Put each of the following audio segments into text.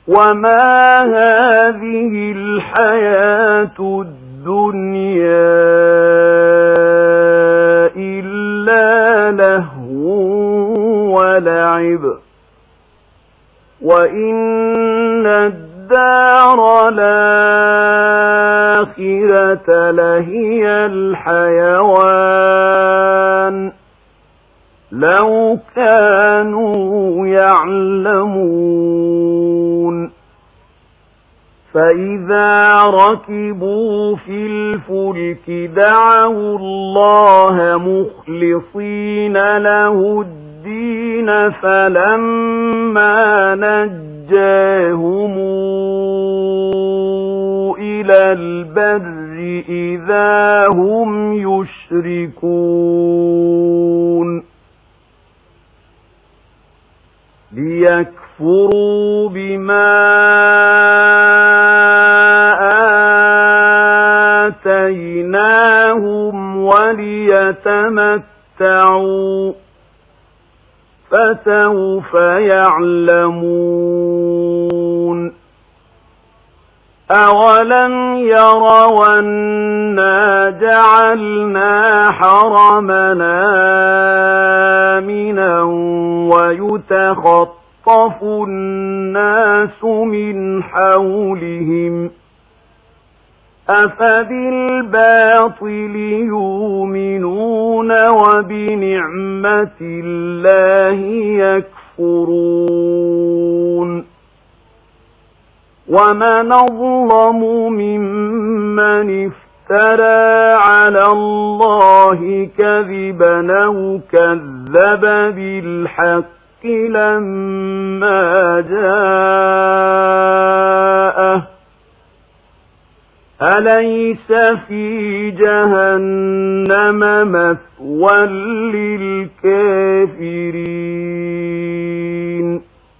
وما هذه الحياة الدنيا إلا لهو ولعب وإن الدار الآخرة لهي الحيوان لو كانوا يعلمون فإذا ركبوا في الفلك دعوا الله مخلصين له الدين فلما نجاهم إلى البر إذا هم يشركون ليكفروا بما آتيناهم وليتمتعوا فسوف يعلمون أولم يروا أنا جعلنا حرمنا آمنا ويتخطف الناس من حولهم أفبالباطل يؤمنون وبنعمة الله يكفرون ومن أظلم ممن افترى على الله كذبا أو كذب بالحق لما جاءه أليس في جهنم مثوى للكافرين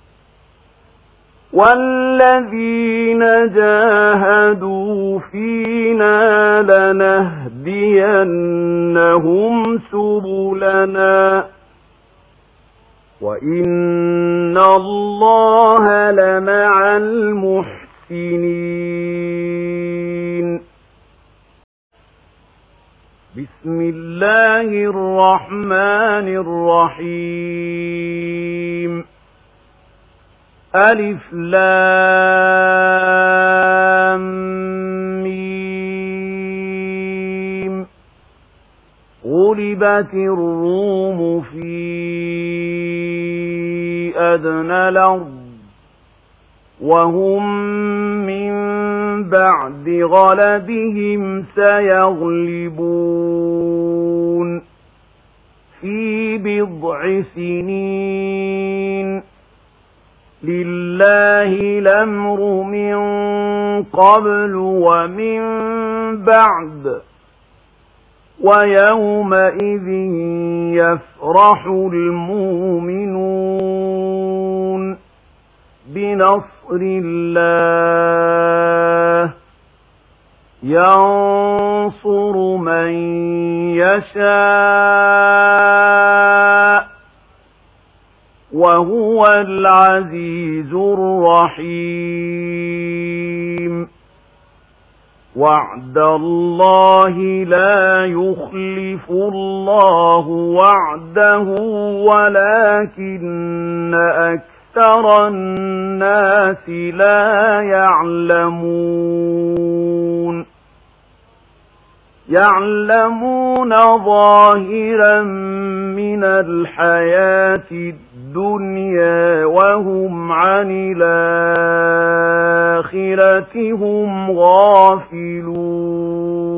والذين جاهدوا فينا لنهدينهم سبلنا وإن الله لمع المحسنين بسم الله الرحمن الرحيم ألف لام ميم غلبت الروم في أدنى الأرض وهم من بعد غلبهم سيغلبون في بضع سنين لله الأمر من قبل ومن بعد ويومئذ يفرح المؤمنون بنصر الله ينصر من يشاء وهو العزيز الرحيم وعد الله لا يخلف الله وعده ولكن أكثر الناس لا يعلمون يعلمون ظاهرا من الحياة الدنيا وهم عن الآخرة هم غافلون